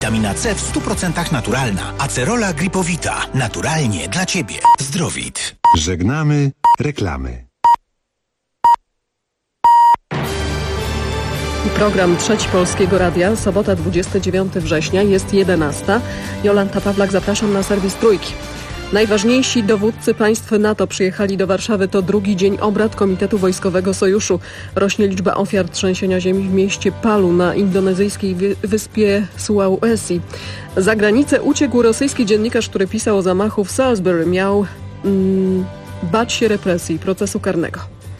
Witamina C w 100% naturalna. Acerola Gripowita. Naturalnie dla Ciebie. Zdrowit. Żegnamy reklamy. Program Trzeci Polskiego Radia, sobota 29 września, jest 11. Jolanta Pawlak, zapraszam na serwis Trójki. Najważniejsi dowódcy państw NATO przyjechali do Warszawy. To drugi dzień obrad Komitetu Wojskowego Sojuszu. Rośnie liczba ofiar trzęsienia ziemi w mieście Palu na indonezyjskiej wyspie Sulawesi. Za granicę uciekł rosyjski dziennikarz, który pisał o zamachu w Salisbury. Miał bać się represji, procesu karnego.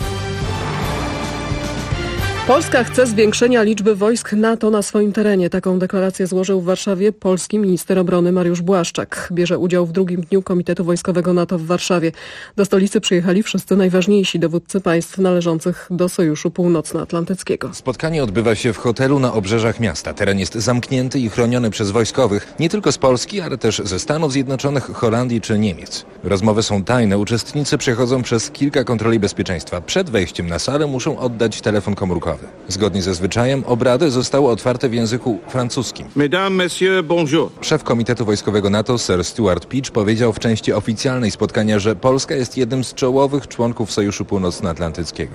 Polska chce zwiększenia liczby wojsk NATO na swoim terenie. Taką deklarację złożył w Warszawie polski minister obrony Mariusz Błaszczak. Bierze udział w drugim dniu Komitetu Wojskowego NATO w Warszawie. Do stolicy przyjechali wszyscy najważniejsi dowódcy państw należących do Sojuszu Północnoatlantyckiego. Spotkanie odbywa się w hotelu na obrzeżach miasta. Teren jest zamknięty i chroniony przez wojskowych, nie tylko z Polski, ale też ze Stanów Zjednoczonych, Holandii czy Niemiec. Rozmowy są tajne. Uczestnicy przechodzą przez kilka kontroli bezpieczeństwa. Przed wejściem na salę muszą oddać telefon komórkowy. Zgodnie ze zwyczajem obrady zostały otwarte w języku francuskim. Mesdames, messieurs, bonjour. Szef Komitetu Wojskowego NATO Sir Stuart Peach powiedział w części oficjalnej spotkania, że Polska jest jednym z czołowych członków Sojuszu Północnoatlantyckiego.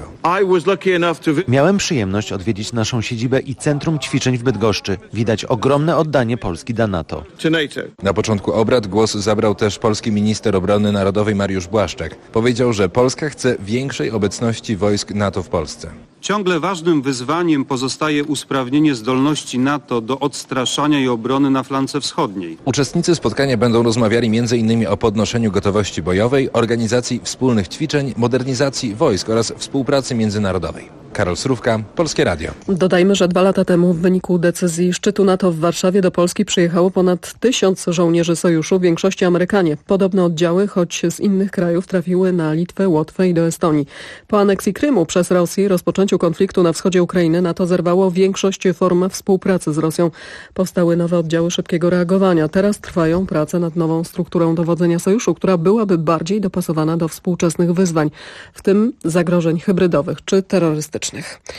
Miałem przyjemność odwiedzić naszą siedzibę i centrum ćwiczeń w Bydgoszczy. Widać ogromne oddanie Polski do NATO. Na początku obrad głos zabrał też polski minister obrony narodowej Mariusz Błaszczak. Powiedział, że Polska chce większej obecności wojsk NATO w Polsce. Ciągle ważnym wyzwaniem pozostaje usprawnienie zdolności NATO do odstraszania i obrony na flance wschodniej. Uczestnicy spotkania będą rozmawiali m.in. o podnoszeniu gotowości bojowej, organizacji wspólnych ćwiczeń, modernizacji wojsk oraz współpracy międzynarodowej. Karol Srówka, Polskie Radio. Dodajmy, że 2 lata temu w wyniku decyzji szczytu NATO w Warszawie do Polski przyjechało ponad 1000 żołnierzy sojuszu, w większości Amerykanie. Podobne oddziały, choć z innych krajów, trafiły na Litwę, Łotwę i do Estonii. Po aneksji Krymu przez Rosję i rozpoczęciu konfliktu na wschodzie Ukrainy NATO zerwało większość form współpracy z Rosją. Powstały nowe oddziały szybkiego reagowania. Teraz trwają prace nad nową strukturą dowodzenia sojuszu, która byłaby bardziej dopasowana do współczesnych wyzwań, w tym zagrożeń hybrydowych czy terrorystycznych.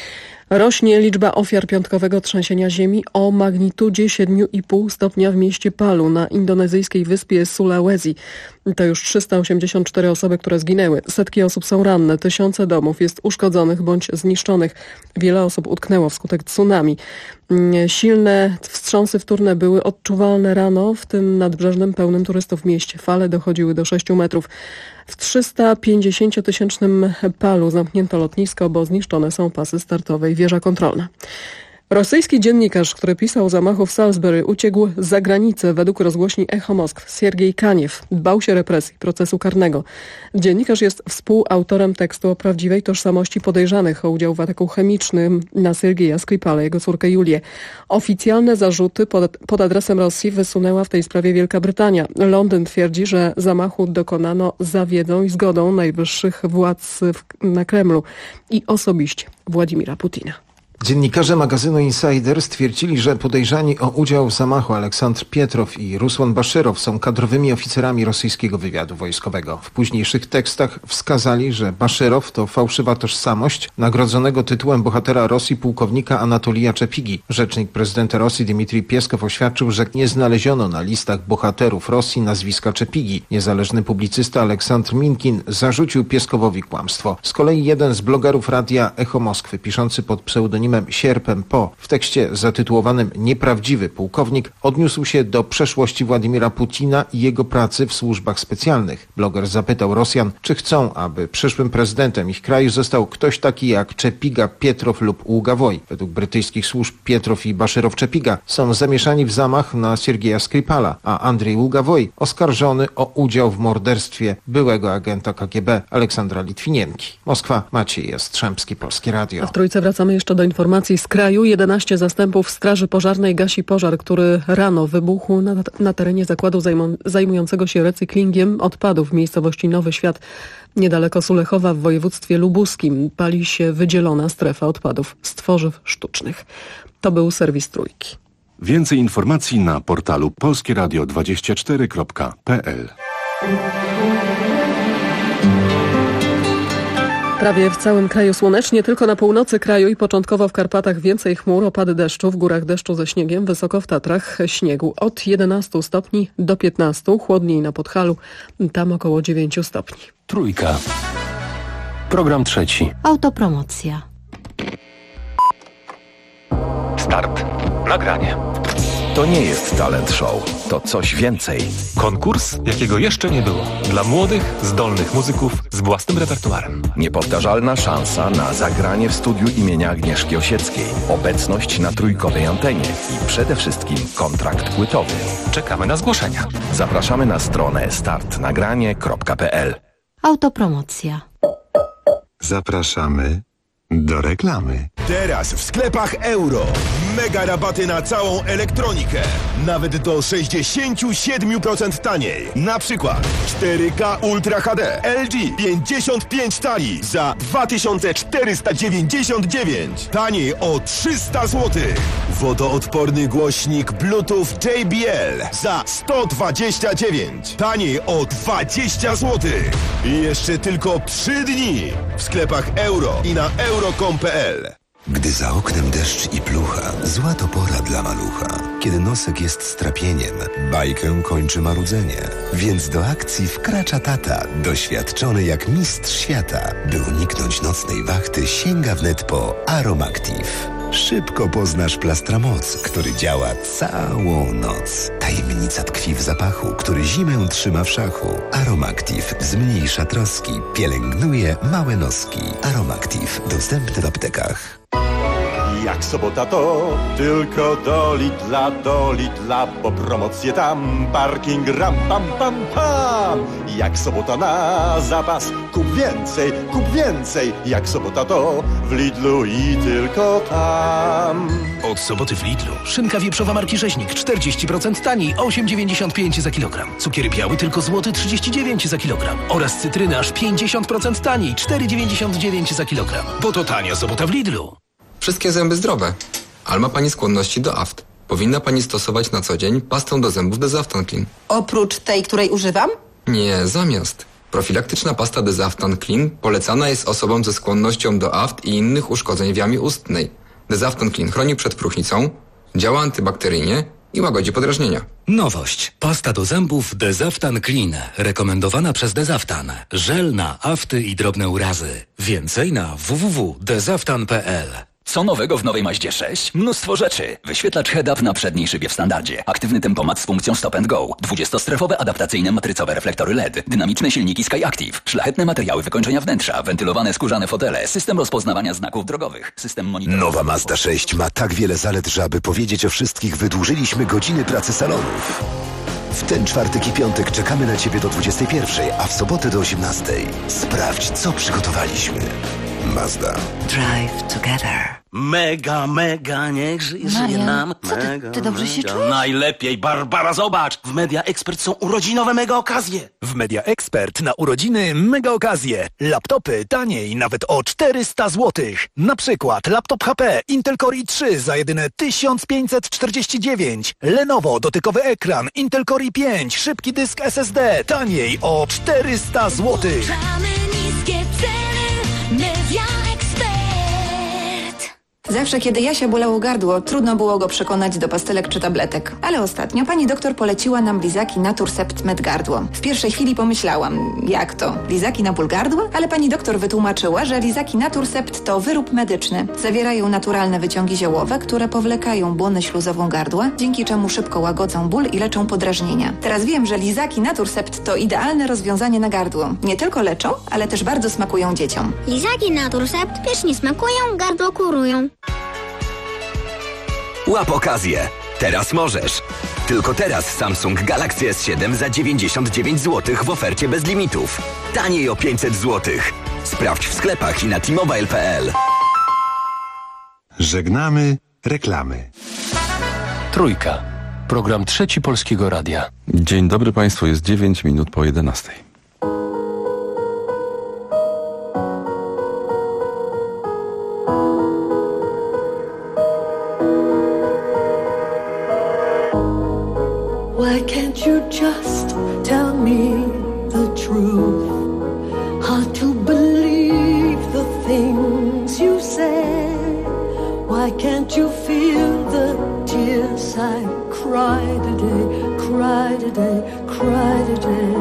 Rośnie liczba ofiar piątkowego trzęsienia ziemi o magnitudzie 7,5 stopnia w mieście Palu na indonezyjskiej wyspie Sulawesi. To już 384 osoby, które zginęły. Setki osób są ranne, tysiące domów jest uszkodzonych bądź zniszczonych. Wiele osób utknęło wskutek tsunami. Silne wstrząsy wtórne były odczuwalne rano w tym nadbrzeżnym pełnym turystów mieście. Fale dochodziły do 6 metrów. W 350-tysięcznym Palu zamknięto lotnisko, bo zniszczone są pasy startowe i wieża kontrolna. Rosyjski dziennikarz, który pisał o zamachu w Salisbury, uciekł za granicę. Według rozgłośni Echo Moskw Siergiej Kaniew bał się represji, procesu karnego. Dziennikarz jest współautorem tekstu o prawdziwej tożsamości podejrzanych o udział w ataku chemicznym na Siergieja Skripala, jego córkę Julię. Oficjalne zarzuty pod adresem Rosji wysunęła w tej sprawie Wielka Brytania. Londyn twierdzi, że zamachu dokonano za wiedzą i zgodą najwyższych władz na Kremlu i osobiście Władimira Putina. Dziennikarze magazynu Insider stwierdzili, że podejrzani o udział w zamachu Aleksandr Pietrow i Rusłan Baszyrow są kadrowymi oficerami rosyjskiego wywiadu wojskowego. W późniejszych tekstach wskazali, że Baszyrow to fałszywa tożsamość nagrodzonego tytułem bohatera Rosji pułkownika Anatolija Czepigi. Rzecznik prezydenta Rosji Dmitrij Pieskow oświadczył, że nie znaleziono na listach bohaterów Rosji nazwiska Czepigi. Niezależny publicysta Aleksandr Minkin zarzucił Pieskowowi kłamstwo. Z kolei jeden z blogerów radia Echo Moskwy, piszący pod pseudonimem Sierpem Po, w tekście zatytułowanym Nieprawdziwy pułkownik, odniósł się do przeszłości Władimira Putina i jego pracy w służbach specjalnych. Bloger zapytał Rosjan, czy chcą, aby przyszłym prezydentem ich kraju został ktoś taki jak Czepiga, Pietrow lub Ługawoj. Według brytyjskich służb Pietrow i Baszyrow-Czepiga są zamieszani w zamach na Siergieja Skripala, a Andrzej Ługawoj oskarżony o udział w morderstwie byłego agenta KGB Aleksandra Litwinienki. Moskwa, Maciej Jastrzębski, Polskie Radio. A w Trójce wracamy jeszcze do informacji z kraju. 11 zastępów Straży Pożarnej gasi pożar, który rano wybuchł na terenie zakładu zajmującego się recyklingiem odpadów w miejscowości Nowy Świat, niedaleko Sulechowa w województwie lubuskim. Pali się wydzielona strefa odpadów z tworzyw sztucznych. To był serwis Trójki. Więcej informacji na portalu polskieradio24.pl. Prawie w całym kraju słonecznie, tylko na północy kraju i początkowo w Karpatach więcej chmur, opady deszczu, w górach deszczu ze śniegiem, wysoko w Tatrach śniegu. Od 11 stopni do 15, chłodniej na Podhalu, tam około 9 stopni. Trójka. Program trzeci. Autopromocja. Start. Nagranie. To nie jest talent show, to coś więcej. Konkurs, jakiego jeszcze nie było. Dla młodych, zdolnych muzyków z własnym repertuarem. Niepowtarzalna szansa na zagranie w studiu imienia Agnieszki Osieckiej. Obecność na trójkowej antenie i przede wszystkim kontrakt płytowy. Czekamy na zgłoszenia. Zapraszamy na stronę startnagranie.pl. Autopromocja. Zapraszamy do reklamy. Teraz w sklepach Euro. Mega rabaty na całą elektronikę. Nawet do 67% taniej. Na przykład 4K Ultra HD LG 55 cali za 2499. Taniej o 300 zł. Wodoodporny głośnik Bluetooth JBL za 129. Taniej o 20 zł. I jeszcze tylko 3 dni. W sklepach Euro i na euro.com.pl. Gdy za oknem deszcz i plucha, zła to pora dla malucha. Kiedy nosek jest strapieniem, bajkę kończy marudzenie. Więc do akcji wkracza tata, doświadczony jak mistrz świata. By uniknąć nocnej wachty, sięga wnet po Aromactive. Szybko poznasz Plastramoc, który działa całą noc. Tajemnica tkwi w zapachu, który zimę trzyma w szachu. Aromactive zmniejsza troski, pielęgnuje małe noski. Aromactive dostępny w aptekach. Jak sobota to tylko do Lidla, bo promocje tam, parking ram pam pam pam. Jak sobota na zapas, kup więcej, jak sobota to w Lidlu i tylko tam. Od soboty w Lidlu szynka wieprzowa marki Rzeźnik 40% taniej, 8,95 za kilogram. Cukier biały tylko złoty 39 za kilogram. Oraz cytryny aż 50% taniej, 4,99 za kilogram. Bo to tania sobota w Lidlu. Wszystkie zęby zdrowe, ale ma Pani skłonności do aft. Powinna Pani stosować na co dzień pastę do zębów Desaftan Clean. Oprócz tej, której używam? Nie, zamiast. Profilaktyczna pasta Desaftan Clean polecana jest osobom ze skłonnością do aft i innych uszkodzeń w jamie ustnej. Desaftan Clean chroni przed próchnicą, działa antybakteryjnie i łagodzi podrażnienia. Nowość. Pasta do zębów Desaftan Clean. Rekomendowana przez Desaftan. Żel na afty i drobne urazy. Więcej na www.desaftan.pl. Co nowego w nowej Mazdzie 6? Mnóstwo rzeczy. Wyświetlacz head-up na przedniej szybie w standardzie. Aktywny tempomat z funkcją stop and go. 20-strefowe adaptacyjne matrycowe reflektory LED. Dynamiczne silniki SkyActiv. Szlachetne materiały wykończenia wnętrza. Wentylowane skórzane fotele. System rozpoznawania znaków drogowych. System monitorowania. Nowa Mazda 6 ma tak wiele zalet, że aby powiedzieć o wszystkich, wydłużyliśmy godziny pracy salonów. W ten czwartek i piątek czekamy na Ciebie do 21, a w sobotę do 18. Sprawdź, co przygotowaliśmy. Mazda. Drive together. Mega, niech żyje nam. Mega, ty dobrze się czujesz? Najlepiej, Barbara, zobacz! W Media Expert są urodzinowe mega okazje. W Media Expert na urodziny mega okazje. Laptopy taniej nawet o 400 zł. Na przykład laptop HP Intel Core i3 za jedyne 1549. Lenovo dotykowy ekran Intel Core i5, szybki dysk SSD taniej o 400 zł. Niskie ceny, Media Expert. Zawsze, kiedy Jasia bolało gardło, trudno było go przekonać do pastelek czy tabletek. Ale ostatnio pani doktor poleciła nam lizaki Naturcept Med Gardło. W pierwszej chwili pomyślałam, jak to? Lizaki na ból gardła? Ale pani doktor wytłumaczyła, że lizaki Naturcept to wyrób medyczny. Zawierają naturalne wyciągi ziołowe, które powlekają błonę śluzową gardła, dzięki czemu szybko łagodzą ból i leczą podrażnienia. Teraz wiem, że lizaki Naturcept to idealne rozwiązanie na gardło. Nie tylko leczą, ale też bardzo smakują dzieciom. Lizaki Naturcept pysznie smakują, gardło kurują. Łap okazję. Teraz możesz. Tylko teraz Samsung Galaxy S7 za 99 zł w ofercie bez limitów. Taniej o 500 zł. Sprawdź w sklepach i na t-mobile.pl. Żegnamy reklamy. Trójka. Program trzeci Polskiego Radia. Dzień dobry Państwu, jest 9 minut po 11. Why can't you just tell me the truth? Hard to believe Why can't you feel the tears I cry today, cry today, cry today?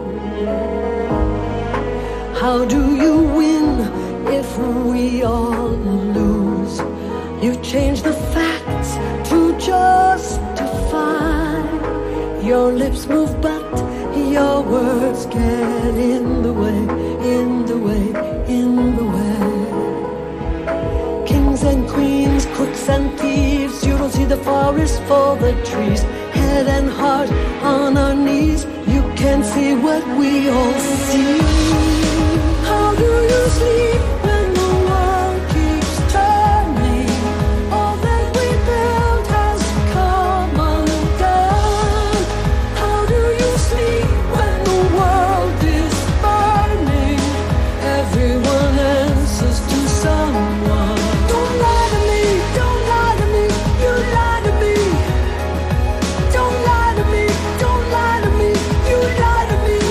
How do you win if we all lose? You've changed the facts to justify. Your lips move but your words get in the way, in the way, in the way. Kings and queens, crooks and thieves, you don't see the forest for the trees. Head and heart on our knees, you can't see what we all see. How do you sleep when the world keeps turning? All that we built has come undone. How do you sleep when the world is burning? Everyone answers to someone. Don't lie to me, don't lie to me, you lie to me. Don't lie to me, don't lie to me, you lie to me.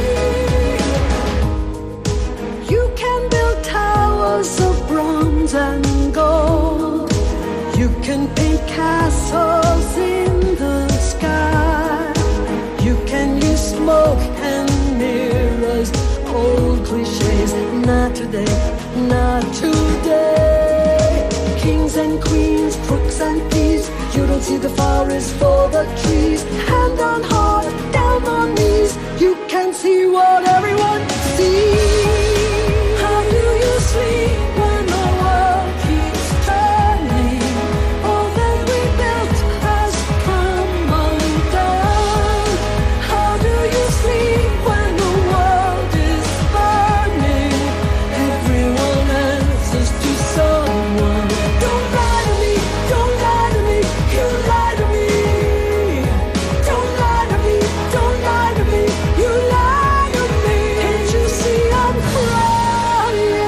You can build towers of bronze and gold. You can paint castles in the sky. You can use smoke and mirrors, old cliches. Not today, not today. Kings and queens, crooks and thieves, you don't see the forest for the trees. Hand on heart, down on knees, you can see what everyone sees. How do you sleep when the world keeps turning? All that we built has come undone. How do you sleep when the world is burning? Everyone answers to someone. Don't lie to me, don't lie to me, you lie to me. Don't lie to me, don't lie to me, you lie to me. Can't you see I'm crying?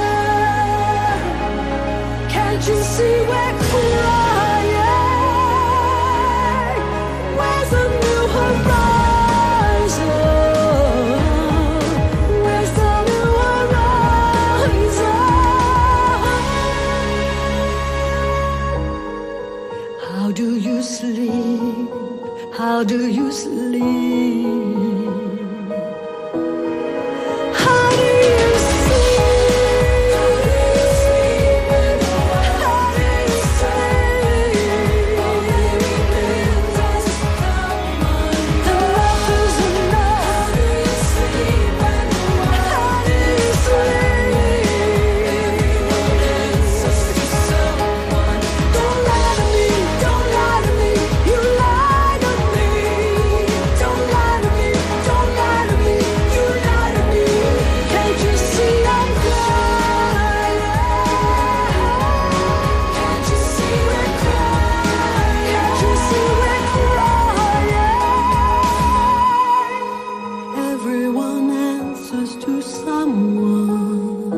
Can't you see we're crying? Where's the new horizon? Where's the new horizon? How do you sleep? How do you sleep? How do you sleep? How do you sleep? Enough is enough. How do you sleep? How do you sleep? Don't lie to me, don't lie to me, you lie to me. Don't lie to me, don't lie to me, you lie to me. Can't you see I'm crying? Can't you see we're crying? Can't you see we're crying? Everyone answers to someone.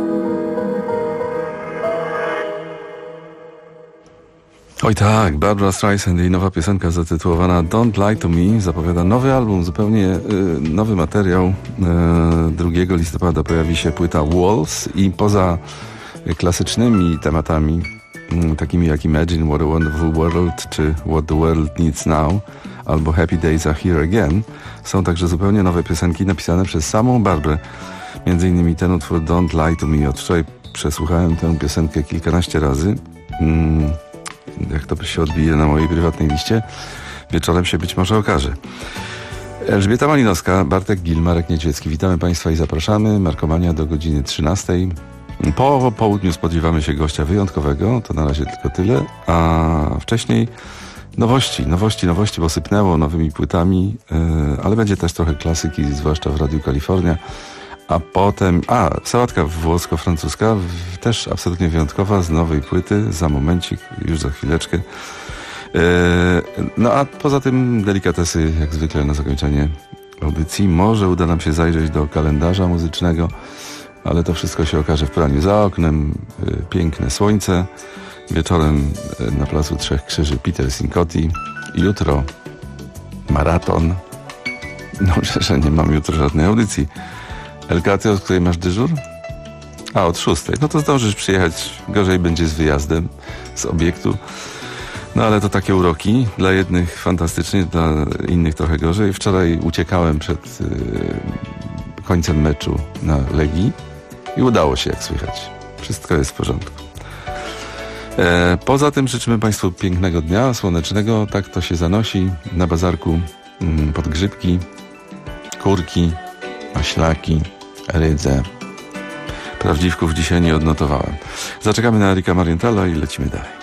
Oj tak, Barbra Streisand i nowa piosenka zatytułowana Don't Lie to Me zapowiada nowy album, zupełnie nowy materiał. 2 listopada pojawi się płyta Walls i poza klasycznymi tematami, takimi jak Imagine What a Wonderful World czy What the World Needs Now albo Happy Days Are Here Again, są także zupełnie nowe piosenki napisane przez samą Barbrę. Między innymi ten utwór Don't Lie to Me. Od wczoraj przesłuchałem tę piosenkę kilkanaście razy. Jak to się odbije na mojej prywatnej liście, wieczorem się być może okaże. Elżbieta Malinowska, Bartek Gil, Marek Niedźwiecki. Witamy Państwa i zapraszamy. Markomania do godziny 13. Po południu spodziewamy się gościa wyjątkowego, to na razie tylko tyle, a wcześniej nowości, bo sypnęło nowymi płytami, ale będzie też trochę klasyki, zwłaszcza w Radiu Kalifornia. A potem, sałatka włosko-francuska, też absolutnie wyjątkowa, z nowej płyty, za momencik, już za chwileczkę. No a poza tym delikatesy, jak zwykle na zakończenie audycji. Może uda nam się zajrzeć do kalendarza muzycznego, ale to wszystko się okaże w praniu. Za oknem piękne słońce, wieczorem na Placu Trzech Krzyży Peter Sincotti, jutro maraton. Dobrze, że nie mam jutro żadnej audycji. Elkaty, od której masz dyżur? A, od 6. No to zdążysz przyjechać, gorzej będzie z wyjazdem z obiektu. No ale to takie uroki. Dla jednych fantastycznie, dla innych trochę gorzej. Wczoraj uciekałem przed końcem meczu na Legii i udało się, jak słychać. Wszystko jest w porządku. Poza tym życzymy Państwu pięknego dnia, słonecznego. Tak to się zanosi na bazarku. Podgrzybki, kurki, maślaki, rydze. Prawdziwków dzisiaj nie odnotowałem. Zaczekamy na Erika Marienthala i lecimy dalej.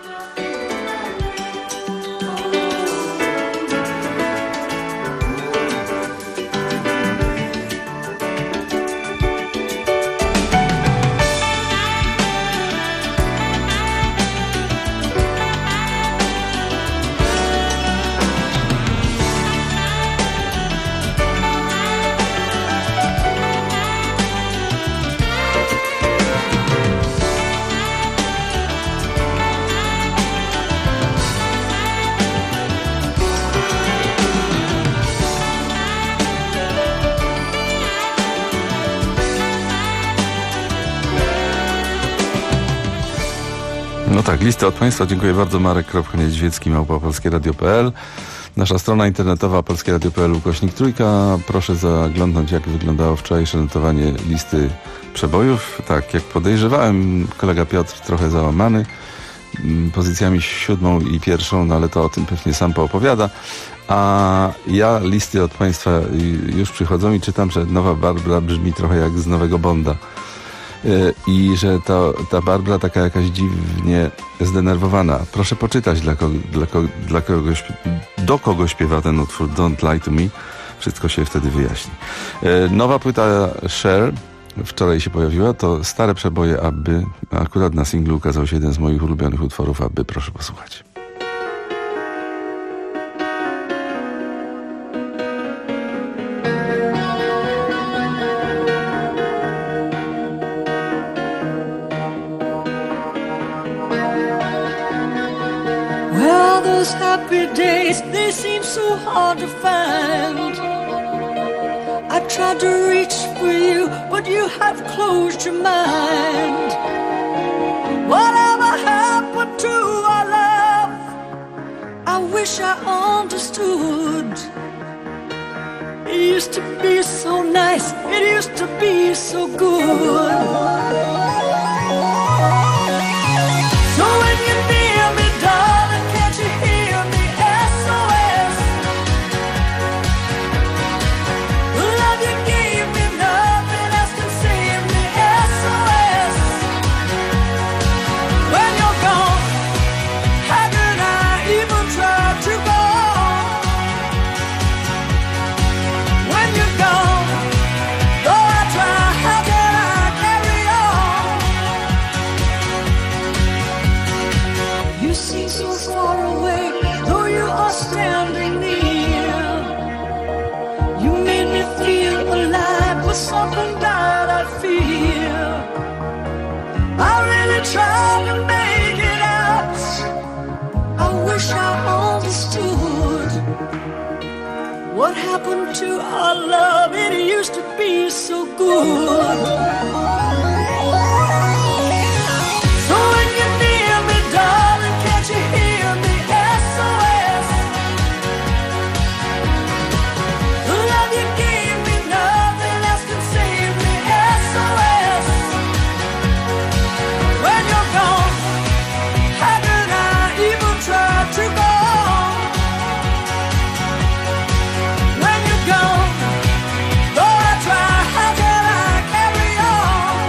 No tak, listę od Państwa. Dziękuję bardzo. Marek.Niedźwiecki, @polskieradio.pl. Nasza strona internetowa polskieradio.pl/3. Proszę zaglądnąć, jak wyglądało wczorajsze notowanie listy przebojów. Tak, jak podejrzewałem, kolega Piotr trochę załamany pozycjami 7. i 1, no ale to o tym pewnie sam poopowiada. A ja listy od Państwa już przychodzą i czytam, że nowa Barbara brzmi trochę jak z nowego Bonda. I że ta Barbara taka jakaś dziwnie zdenerwowana. Proszę poczytać, do kogo śpiewa ten utwór Don't Lie to Me. Wszystko się wtedy wyjaśni. Nowa płyta Cher wczoraj się pojawiła. To stare przeboje Abby. Akurat na singlu ukazał się jeden z moich ulubionych utworów Abby. Proszę posłuchać. Those happy days, they seem so hard to find. I tried to reach for you, but you have closed your mind. Whatever happened to our love? I wish I understood. It used to be so nice, it used to be so good. So when you near me, darling, can't you hear me? SOS. The love you gave me, nothing else can save me. SOS. When you're gone, how can I even try to go on? When you're gone, though I try, how can I carry on? You seem so far away, though you are standing near. You made me feel alive with something that I fear. I really tried to make it out. I wish I understood. What happened to our love? It used to be so good. So when you're near me, darling, can't you hear me? SOS. The love you gave me, nothing else can save me. SOS. When you're gone, how can I even try to go on? When you're gone, though I try, how can I carry on?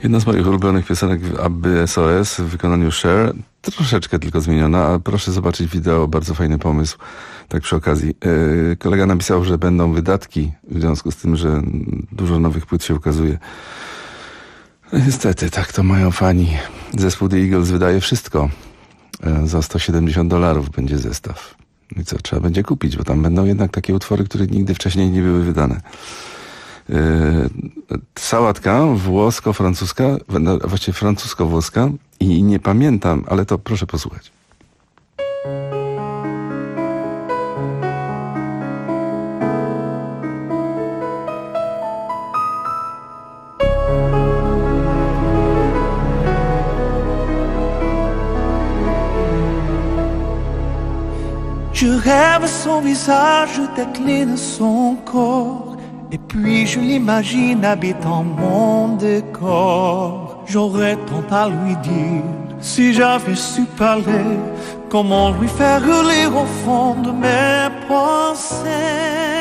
Jedna z moich ulubionych piosenek Abby SOS w wykonaniu Cher, troszeczkę tylko zmieniona, a proszę zobaczyć wideo, bardzo fajny pomysł. Tak przy okazji. Kolega napisał, że będą wydatki w związku z tym, że dużo nowych płyt się ukazuje. Niestety, tak to mają fani. Zespół The Eagles wydaje wszystko. Za $170 będzie zestaw. I co, trzeba będzie kupić, bo tam będą jednak takie utwory, które nigdy wcześniej nie były wydane. Sałatka włosko-francuska, właściwie francusko-włoska i nie pamiętam, ale to proszę posłuchać. Je rêve son visage, je décline son corps, et puis je l'imagine habitant mon décor. J'aurais tant à lui dire, si j'avais su parler, comment lui faire lire au fond de mes pensées.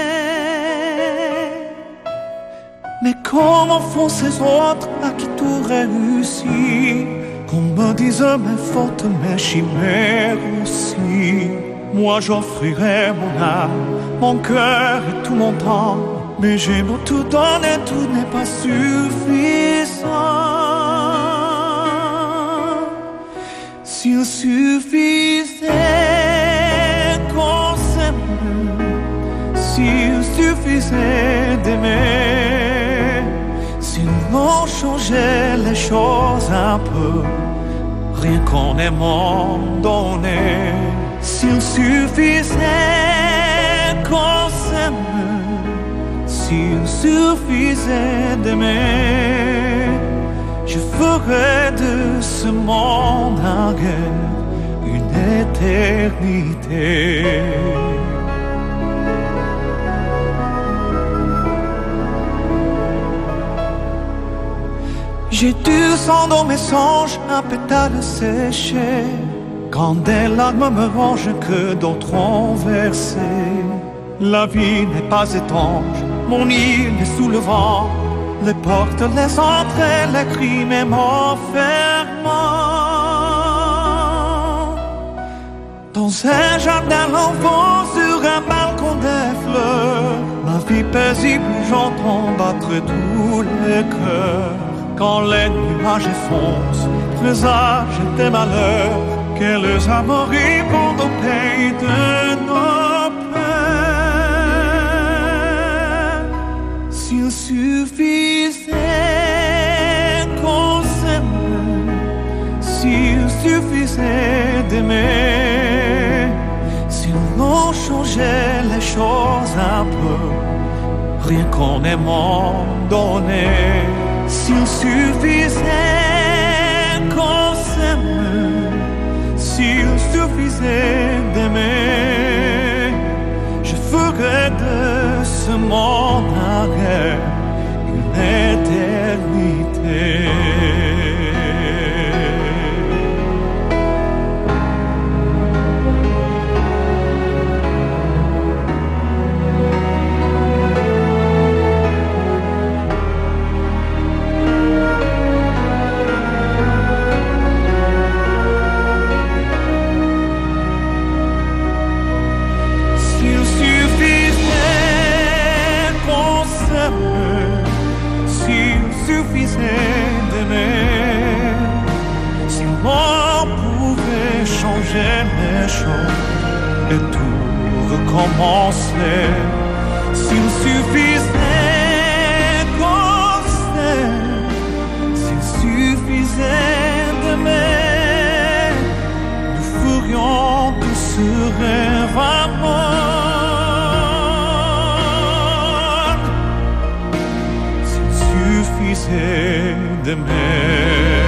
Mais comment font ces autres à qui tout réussit, qu'on me dise mes fautes, mes chimères aussi. Moi j'offrirais mon âme, mon cœur et tout mon temps, mais j'ai beau tout donner, tout n'est pas suffisant. S'il suffisait qu'on s'aime, s'il suffisait d'aimer, si l'on changeait les choses un peu, rien qu'en aimant donner. S'il suffisait qu'on s'aime, s'il suffisait d'aimer, je ferais de ce monde un guerre une éternité. J'ai du sang dans mes songes, un pétale séché, quand des larmes me rongent que d'autres ont versé. La vie n'est pas étanche, mon île est sous le vent, les portes, les entrées, les cris, même enfermant. Dans un jardin l'enfant, sur un balcon des fleurs, ma vie paisible, j'entends battre tous les cœurs. Quand les nuages effondent, présage des malheurs, que les amours répondent au pays de nos peurs. S'il suffisait qu'on s'aime, s'il suffisait d'aimer, si l'on changeait les choses un peu, rien qu'en aimant donner. S'il suffisait qu'on s'aime, s'il suffisait d'aimer, je ferais de ce monde un rêve, une éternité. Si l'on pouvait changer les choses et tout recommencer, s'il suffisait qu'on s'aime, s'il suffisait d'aimer, nous ferions tout ce rêve à mort. S'il suffisait d'aimer,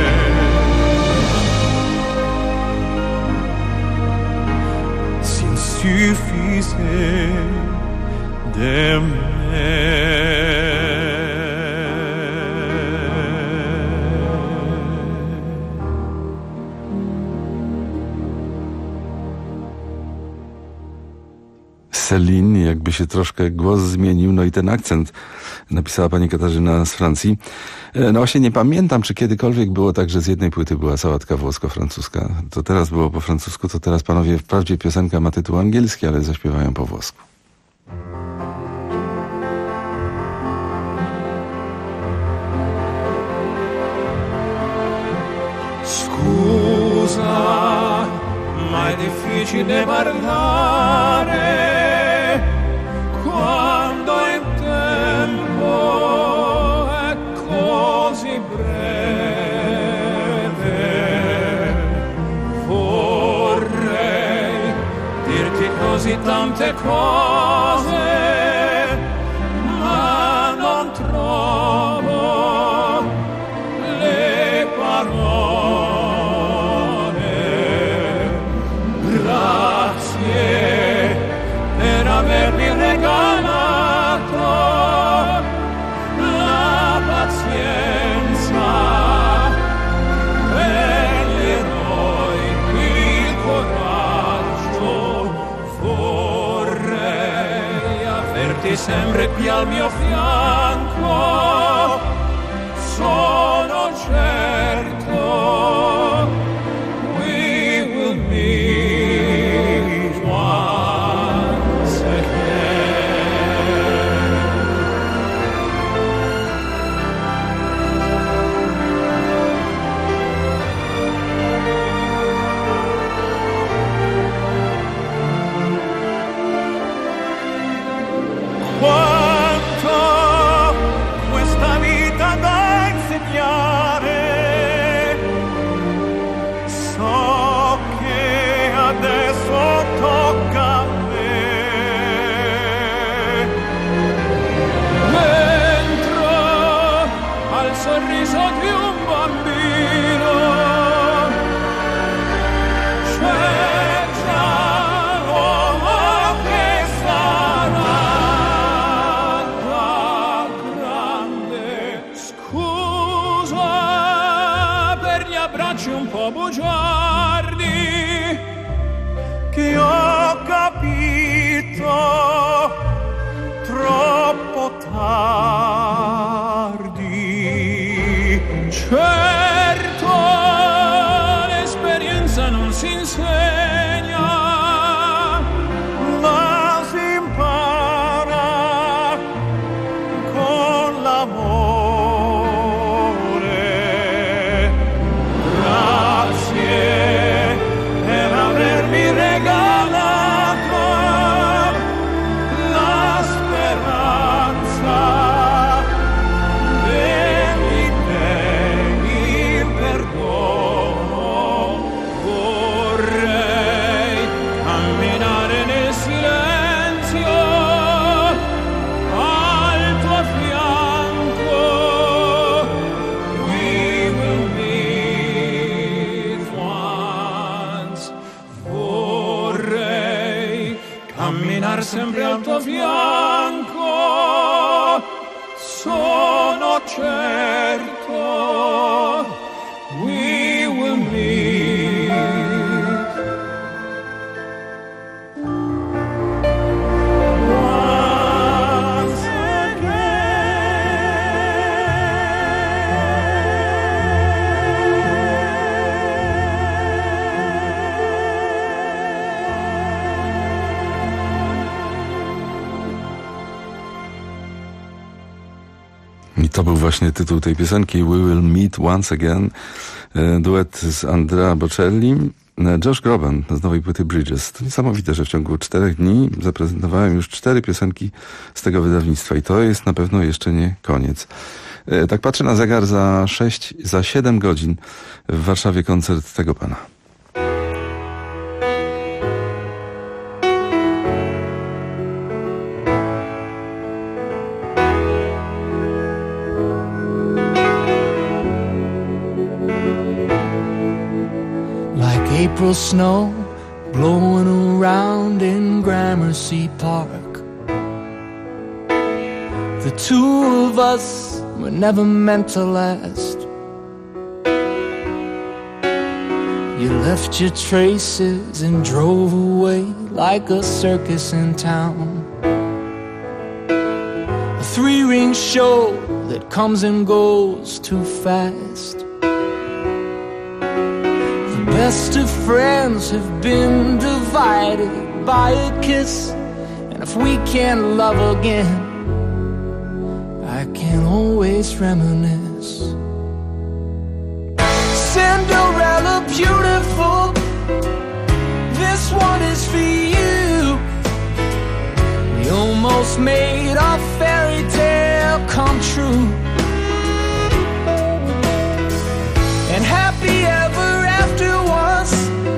s'il suffisait d'aimer. Celine, jakby się troszkę głos zmienił, no i ten akcent napisała pani Katarzyna z Francji. No właśnie nie pamiętam, czy kiedykolwiek było tak, że z jednej płyty była sałatka włosko-francuska. To teraz było po francusku, to teraz panowie, wprawdzie piosenka ma tytuł angielski, ale zaśpiewają po włosku. Scusa, ma è difficile parlare quando il tempo è così breve. Vorrei dirti così tante cose, ma non trovo le parole. Grazie per avermi regalato la pazienza per gli eroi, il coraggio. Vorrei averti sempre qui al mio fianco, sono certo we will meet once Quanto questa vita da insegnare, so che adesso tocca a me. Dentro al sorriso di un bambino c'è già l'uomo che sarà da grande. Scusa per gli abbracci un po' bugiardi, che ho capito troppo tardi. Certo, l'esperienza non si insegna, ma si impara con l'amore. Grazie per avermi regalato la speranza degli dei, il perdono. Vorrei camminare nel silenzio al tuo fianco. We will meet once. Vorrei camminare sempre al tuo fianco, sono certo we will meet once I to był właśnie tytuł tej piosenki, We Will Meet Once Again, duet z Andrea Bocelli. Josh Groban z nowej płyty Bridges. To niesamowite, że w ciągu 4 dni zaprezentowałem już 4 piosenki z tego wydawnictwa i to jest na pewno jeszcze nie koniec. Tak patrzę na zegar, za 7 godzin w Warszawie koncert tego pana. April snow blowing around in Gramercy Park. The two of us were never meant to last. You left your traces and drove away like a circus in town. A 3-ring fleeting show that comes and goes too fast. The best of friends have been divided by a kiss, and if we can't love again, I can always reminisce. Cinderella, beautiful, this one is for you. We almost made our fairy tale come true. And happy ever after was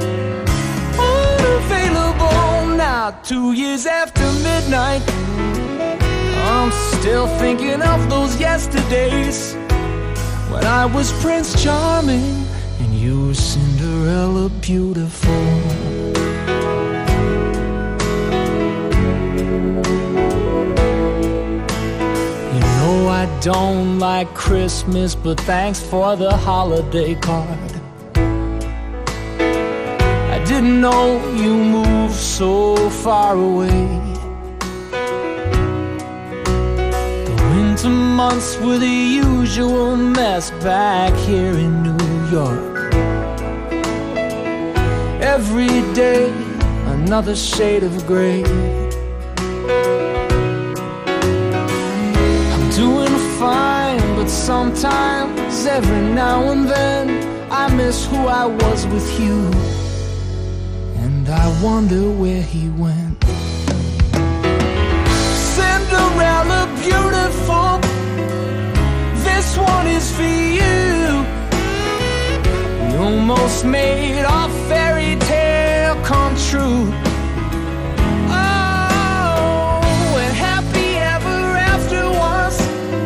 unavailable now. 2 years after midnight, I'm still thinking of those yesterdays when I was Prince Charming and you were Cinderella, beautiful. You know I don't like Christmas, but thanks for the holiday card. I didn't know you moved so far away. Winter months were the usual mess back here in New York. Every day another shade of gray. I'm doing fine, but sometimes every now and then I miss who I was with you, and I wonder where he went. Cinderella, beautiful, this one is for you. We almost made our fairy tale come true. Oh, and happy ever after was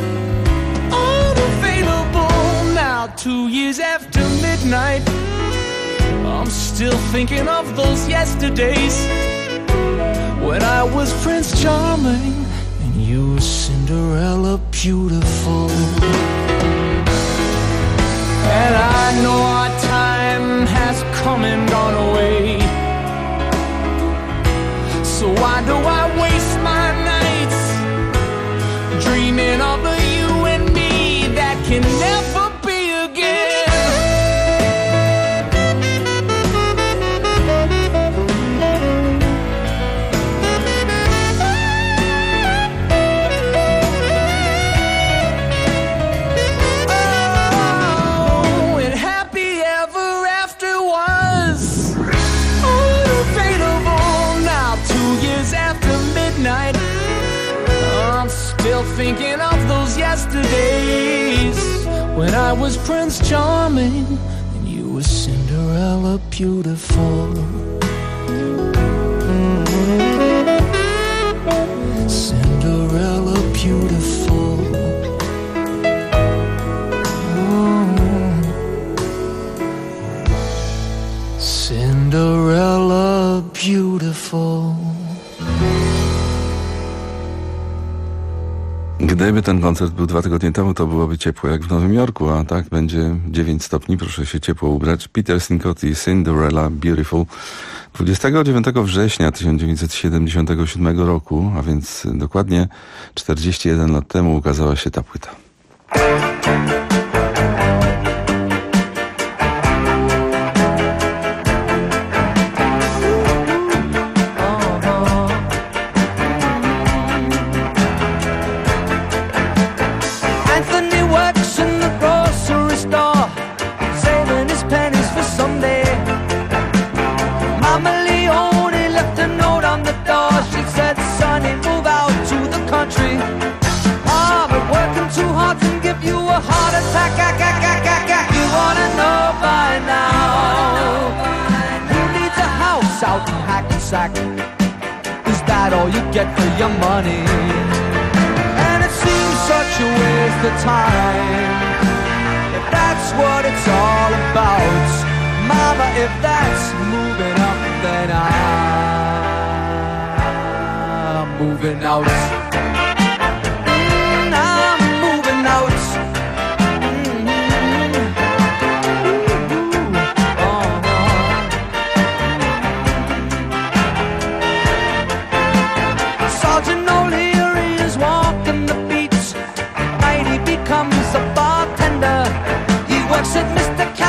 unavailable now. 2 years after midnight, I'm still thinking of those yesterdays when I was Prince Charming and you were Cinderella, beautiful. And I know our time has come and gone away, so why do I waste my nights dreaming of a you and me that can never be again? I'm still thinking of those yesterdays when I was Prince Charming and you were Cinderella, beautiful. Cinderella, beautiful. Cinderella, beautiful. Gdyby ten koncert był 2 tygodnie temu, to byłoby ciepło jak w Nowym Jorku, a tak będzie 9 stopni, proszę się ciepło ubrać. Peter Sincott i Cinderella, Beautiful. 29 września 1977 roku, a więc dokładnie 41 lat temu ukazała się ta płyta. Is that all you get for your money? And it seems such a waste of time. If that's what it's all about, Mama, if that's moving up, then I'm moving out. I'm moving out.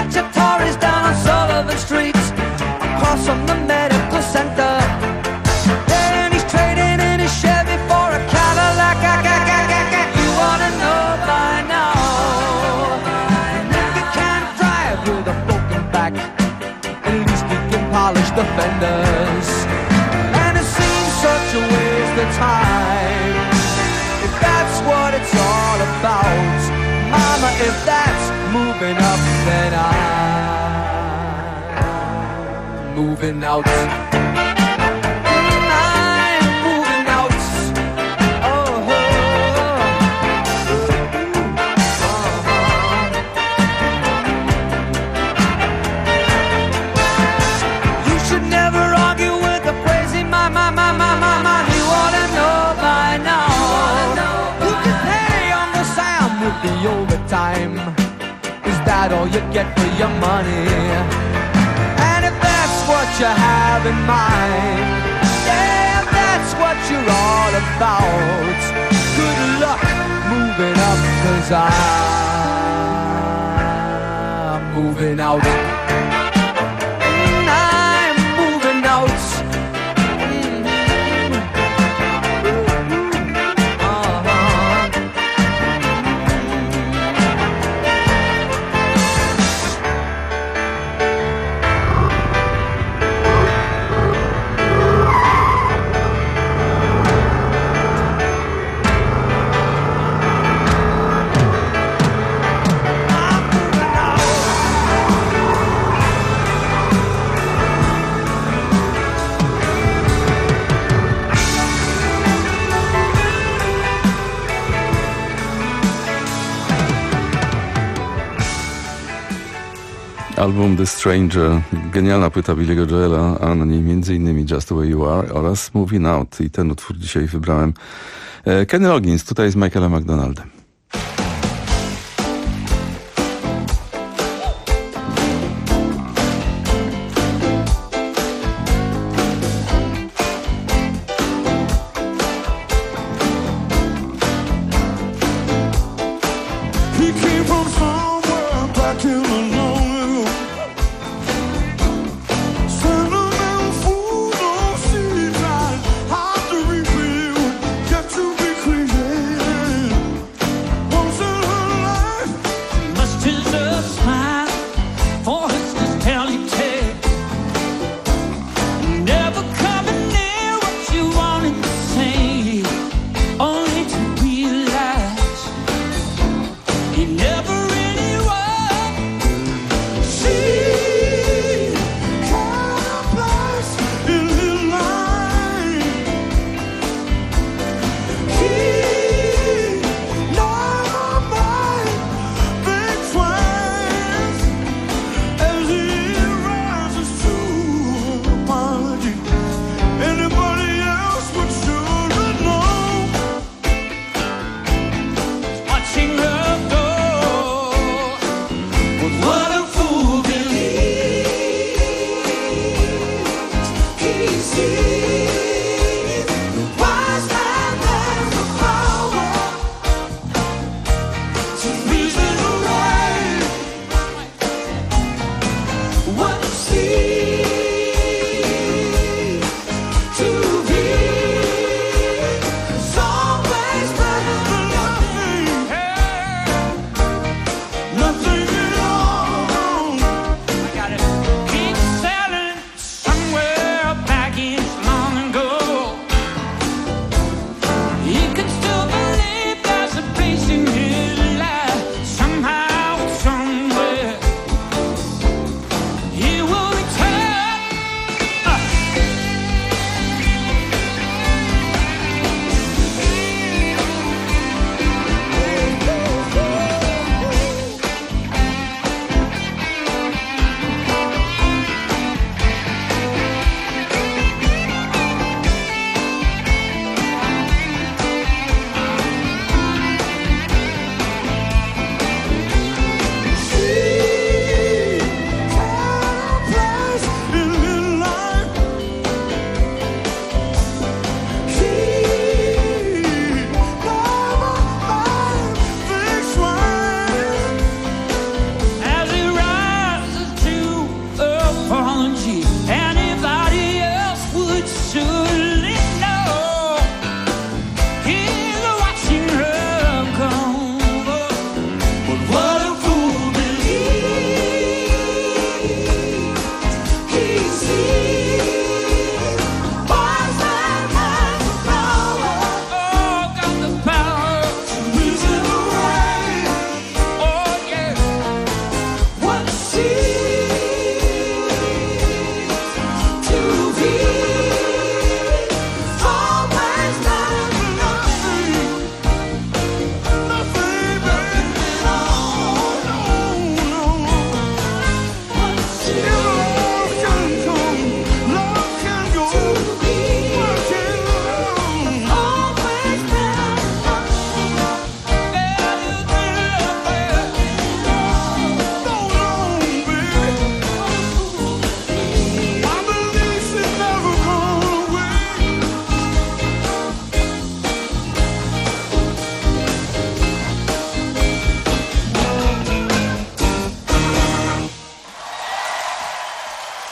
bunch of Tories down on Sullivan Street, across from the medical center. Then he's trading in his Chevy for a Cadillac. You wanna know by now, if he can't drive with a broken back, at least he can polish the fenders. And it seems such a waste of time, if that's what it's all about. Mama, if that's moving up, then I'm moving out. I'm moving out. Oh, you should never argue with a crazy man. You ought to know by now. You can pay Uncle Sam with the overtime. Is that all you get for your money? And if that's what you have in mind, yeah, if that's what you're all about, good luck moving up, 'cause I'm moving out. I'm moving out. Album The Stranger, genialna płyta Billy'ego Joela, a na niej m.in. Just The Way You Are oraz Moving Out. I ten utwór dzisiaj wybrałem. Kenny Loggins, tutaj z Michaelem McDonaldem. He will return.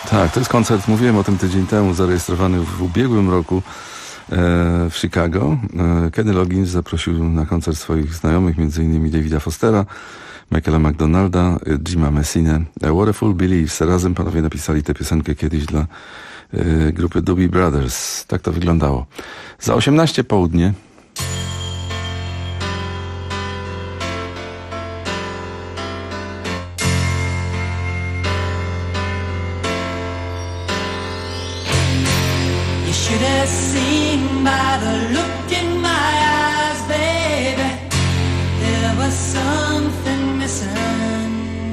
Tak, to jest koncert, mówiłem o tym tydzień temu, zarejestrowany w ubiegłym roku w Chicago. Kenny Loggins zaprosił na koncert swoich znajomych, m.in. Davida Fostera, Michaela McDonalda, Jima Messinę. What a Fool Believes. Razem panowie napisali tę piosenkę kiedyś dla grupy Doobie Brothers. Tak to wyglądało. Za 18 południe. Should have seen by the look in my eyes, baby, there was something missing.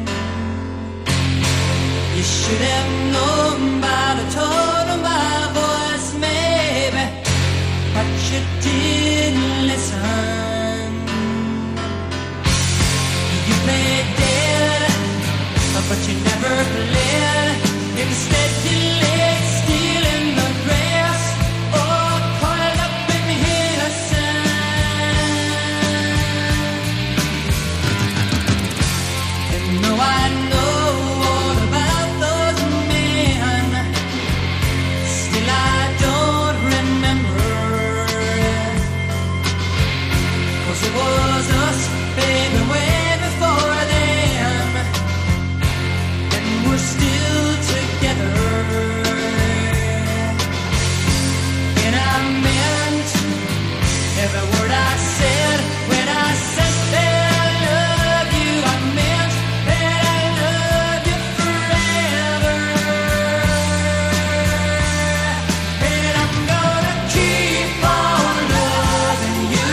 You should have known by the tone of my voice, maybe, but you didn't listen. You played dead, but you never played. Instead you laid still in the grass, all coiled up in the sand. And though I know all about those men, still I don't remember. 'Cause it was us, baby, way before them, and we're still together. And I meant every word I said when I said that I love you. I meant that I love you forever. And I'm gonna keep on loving you,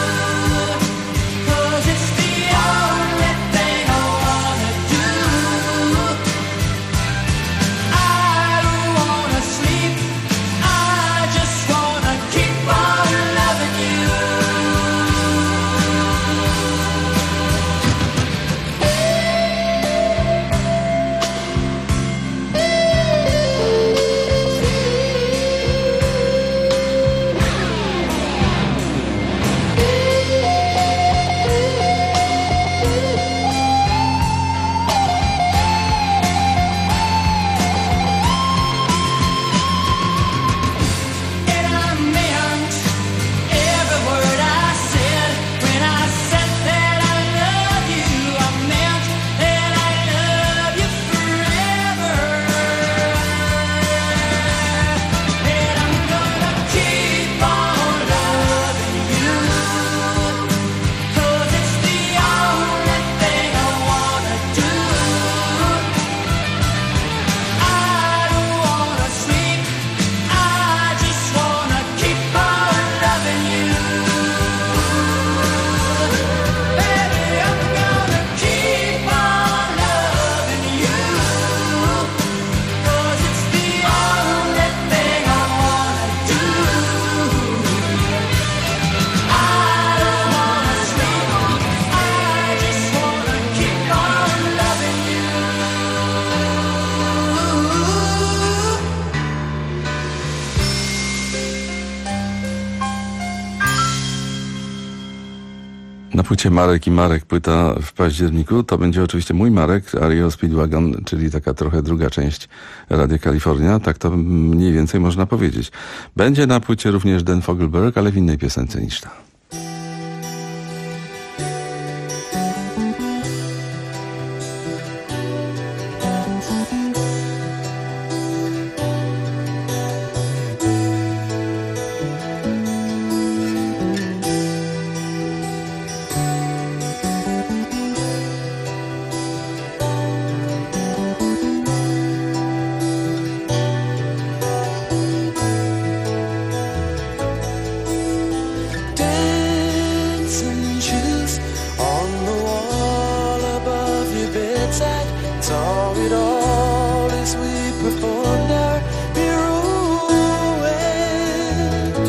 'cause it's the only thing I wanna do. I don't wanna sleep, I just wanna keep on loving you. And I meant every word I said when I said that I love you. I meant that I love you forever. And I'm gonna keep on loving you, 'cause it's the only thing I wanna do. I don't wanna sleep, I just wanna keep on loving you. Baby, I'm gonna keep on loving you, 'cause it's the only thing I wanna do. I don't wanna sleep, I just wanna keep on loving you. Na płycie Marek i Marek, płyta w październiku. To będzie oczywiście mój Marek, REO Speedwagon, czyli taka trochę druga część Radia Kalifornia. Tak to mniej więcej można powiedzieć. Będzie na płycie również Dan Fogelberg, ale w innej piosence niż ta. Dancing shoes on the wall above your bedside. Saw it all as we performed our pirouette.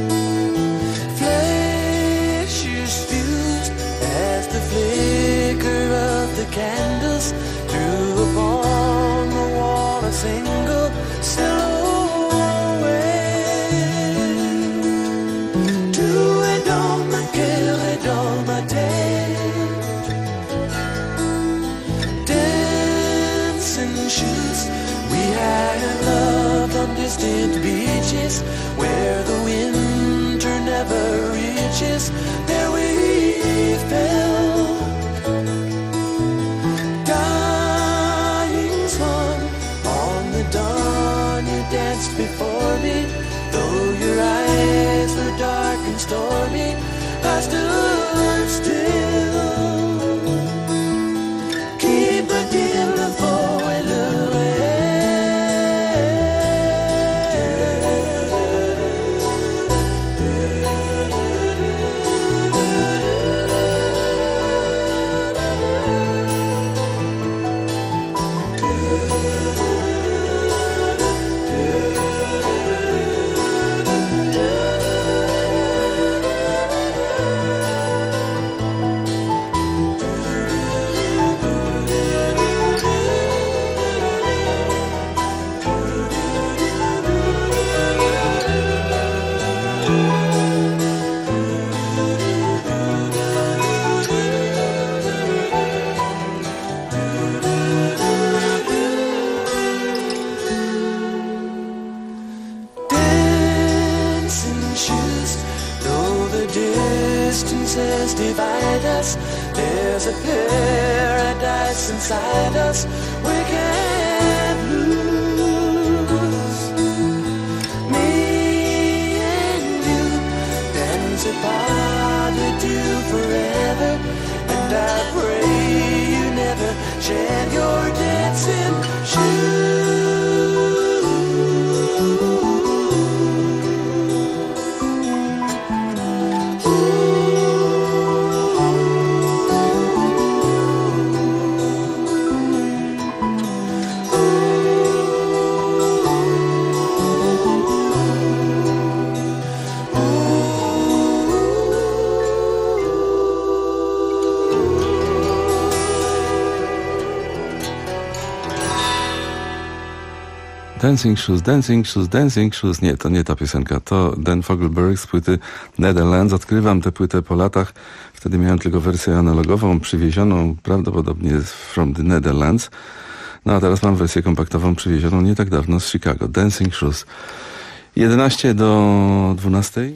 Flashes fused as the flicker of the candles threw upon the wall a single silhouette. Tu es dans ma cœur et dans ma tête. Dancing shoes we had. place where the winter never reaches. There we fell, dying swan, on the dawn you danced before me. Though your eyes were dark and stormy, I stood still. Keep a beautiful away. Divide us. There's a paradise inside us we can't lose. Me and you dance apart to do forever, and I pray you never shed your dancing shoes. Dancing Shoes, Dancing Shoes, Dancing Shoes. Nie, to nie ta piosenka. To Dan Fogelberg z płyty Netherlands. Odkrywam tę płytę po latach. Wtedy miałem tylko wersję analogową, przywiezioną prawdopodobnie from the Netherlands. No a teraz mam wersję kompaktową przywiezioną nie tak dawno z Chicago. Dancing Shoes. 11 do 12.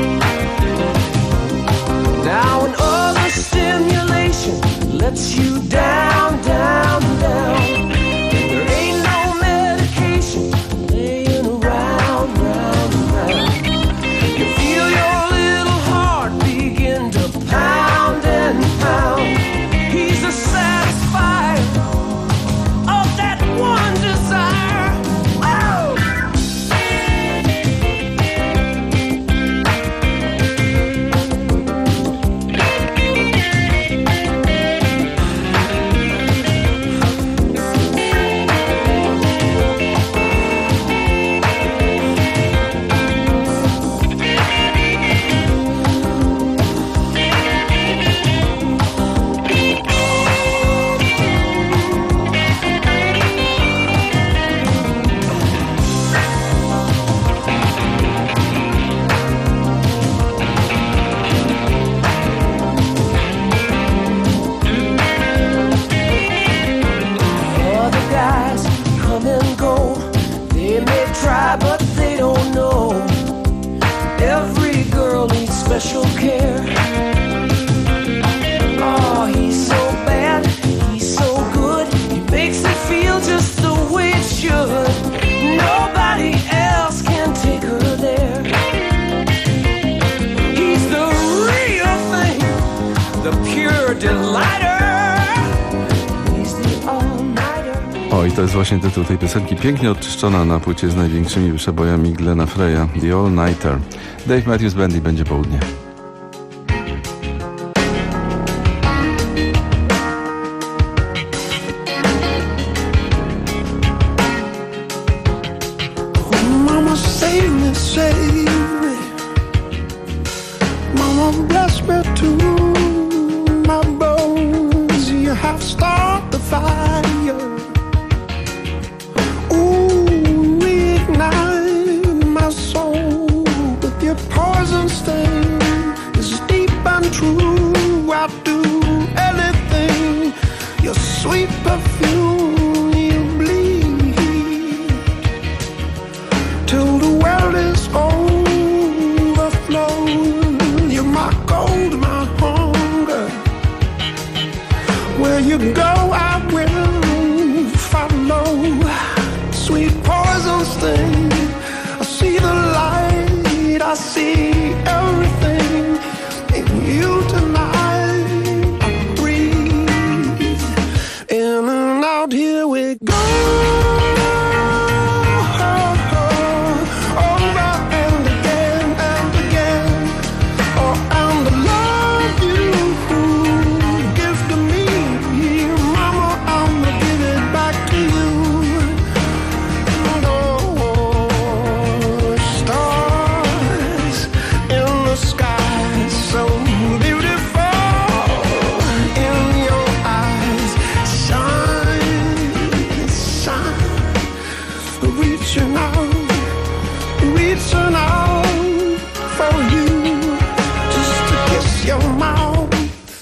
Lets you special care. Oh, he's so bad, he's so good. He makes it feel just the way it should. Nobody else can take her there. He's the real thing, the pure delighter. He's the all-nighter. O, i to jest właśnie tytuł tej piosenki, pięknie odczyszczona na płycie z największymi przebojami Glena Freya, The All Nighter. Dave Matthews Band i będzie południe. Mama, save me, save me. Mama, bless me too. My bones, you have started the fire. Ooh, reignite my soul with your poison sting. It's deep and true. I'll do anything. Your sweet perfume, you bleed till the well is overflowed. You're my gold, my hunger. Where you go, I will follow. Sweet poison sting, I see the light, I see everything in you tonight. I breathe in and out, here we go. Over and again and again. Oh, and the love you give to me, Mama, I'ma give it back to you. And oh, stars in the sky, so beautiful in your eyes. Shine, shine, reaching out for you, just to kiss your mouth.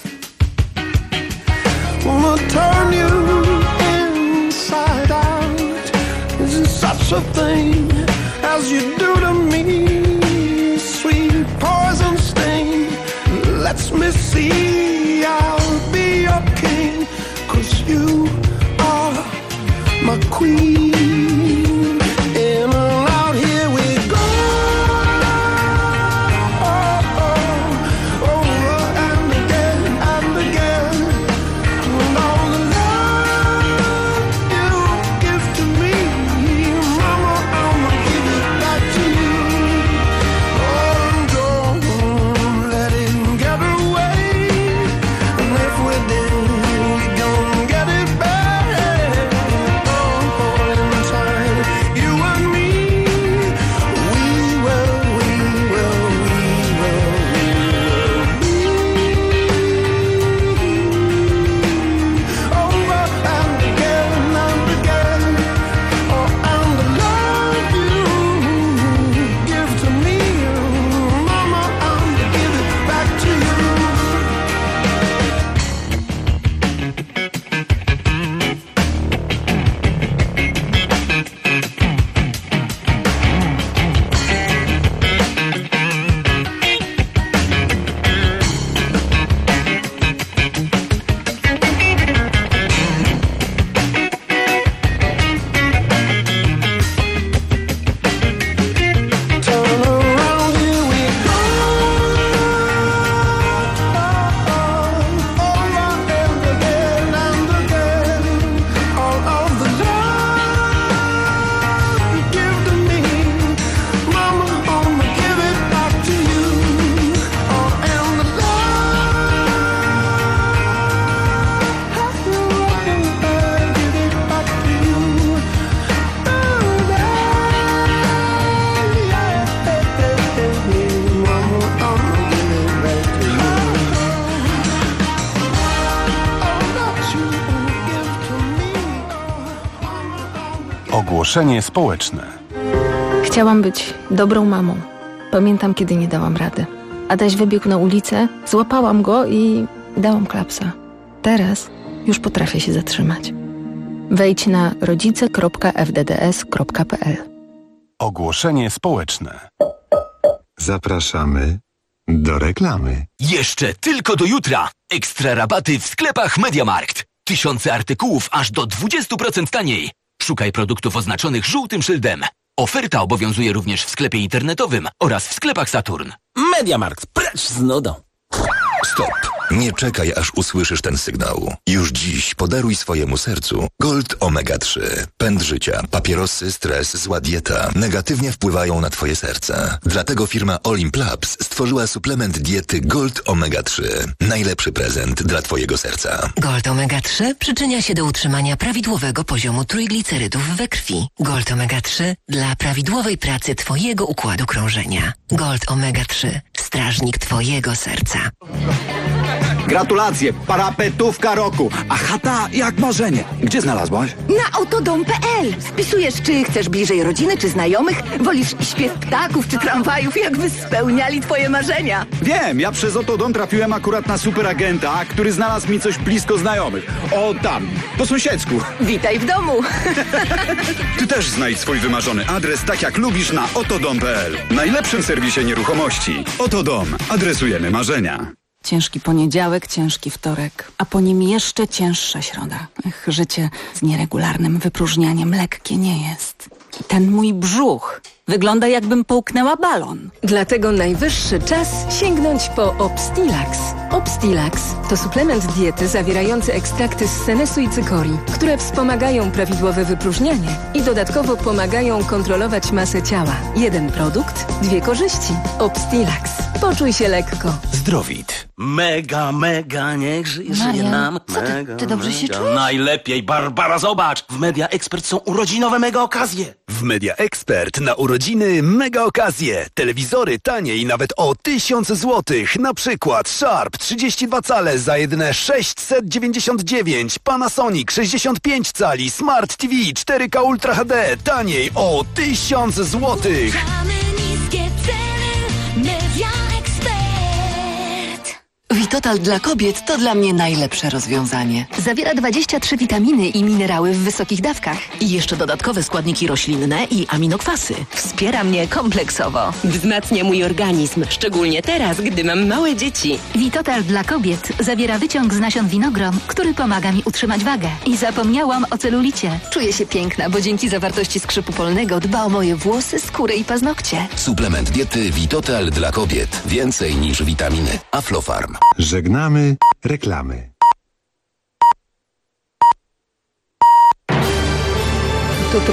Wanna turn you inside out. Isn't such a thing as you do to me. Sweet poison sting lets me see I'll be your king, 'cause you are my queen. In and out, here we go. Over and again and again. And all the love you give to me, Mama, I'ma give it back to you. Oh, don't let it get away. And if we did, we gon' get it back. Oh, in time, you and me, we will be over and again and again. Oh, and the love you give to me, Mama, I'ma give it back to you. Turn around, here we go. Over and again and again. All of the love you give to me, Mama, I'ma give it back to you. Oh, and the love give it back to you. Ogłoszenie społeczne. Chciałam być dobrą mamą. Pamiętam, kiedy nie dałam rady. Adaś wybiegł na ulicę, złapałam go i dałam klapsa. Teraz już potrafię się zatrzymać. Wejdź na rodzice.fdds.pl. Ogłoszenie społeczne. Zapraszamy do reklamy. Jeszcze tylko do jutra. Ekstra rabaty w sklepach MediaMarkt. Tysiące artykułów aż do 20% taniej. Szukaj produktów oznaczonych żółtym szyldem. Oferta obowiązuje również w sklepie internetowym oraz w sklepach Saturn. MediaMarkt, precz z nudą. Stop. Nie czekaj, aż usłyszysz ten sygnał. Już dziś podaruj swojemu sercu Gold Omega 3. Pęd życia, papierosy, stres, zła dieta negatywnie wpływają na twoje serce. Dlatego firma Olimp Labs stworzyła suplement diety Gold Omega 3. Najlepszy prezent dla twojego serca. Gold Omega 3 przyczynia się do utrzymania prawidłowego poziomu trójglicerydów we krwi. Gold Omega 3 dla prawidłowej pracy twojego układu krążenia. Gold Omega 3. Strażnik twojego serca. Gratulacje, parapetówka roku, a chata jak marzenie. Gdzie znalazłaś? Na autodom.pl. Wpisujesz, czy chcesz bliżej rodziny, czy znajomych, wolisz śpiew ptaków, czy tramwajów, jakby spełniali twoje marzenia. Wiem, ja przez Autodom trafiłem akurat na superagenta, który znalazł mi coś blisko znajomych. O tam, po sąsiedzku. Witaj w domu. Ty też znajdź swój wymarzony adres tak jak lubisz na autodom.pl. Najlepszym serwisie nieruchomości. Autodom. Adresujemy marzenia. Ciężki poniedziałek, ciężki wtorek, a po nim jeszcze cięższa środa. Życie z nieregularnym wypróżnianiem lekkie nie jest. I ten mój brzuch wygląda, jakbym połknęła balon. Dlatego najwyższy czas sięgnąć po Obstilax. Obstilax to suplement diety zawierający ekstrakty z senesu i cykorii, które wspomagają prawidłowe wypróżnianie i dodatkowo pomagają kontrolować masę ciała. Jeden produkt, dwie korzyści. Obstilax. Poczuj się lekko. Zdrowit. Mega, niech żyje nam. Co ty dobrze się czujesz? Najlepiej, Barbara, zobacz! W Media Expert są urodzinowe mega okazje. W Media Expert na urodziny mega okazje. Telewizory taniej nawet o 1000 zł. Na przykład Sharp 32 cale za jedyne 699. Panasonic 65 cali. Smart TV 4K Ultra HD taniej o 1000 zł. Vitotal dla kobiet to dla mnie najlepsze rozwiązanie. Zawiera 23 witaminy i minerały w wysokich dawkach. I jeszcze dodatkowe składniki roślinne i aminokwasy. Wspiera mnie kompleksowo. Wzmacnia mój organizm, szczególnie teraz, gdy mam małe dzieci. Vitotal dla kobiet zawiera wyciąg z nasion winogron, który pomaga mi utrzymać wagę. I zapomniałam o celulicie. Czuję się piękna, bo dzięki zawartości skrzypu polnego dba o moje włosy, skórę i paznokcie. Suplement diety Vitotal dla kobiet. Więcej niż witaminy. Aflofarm. Żegnamy reklamy.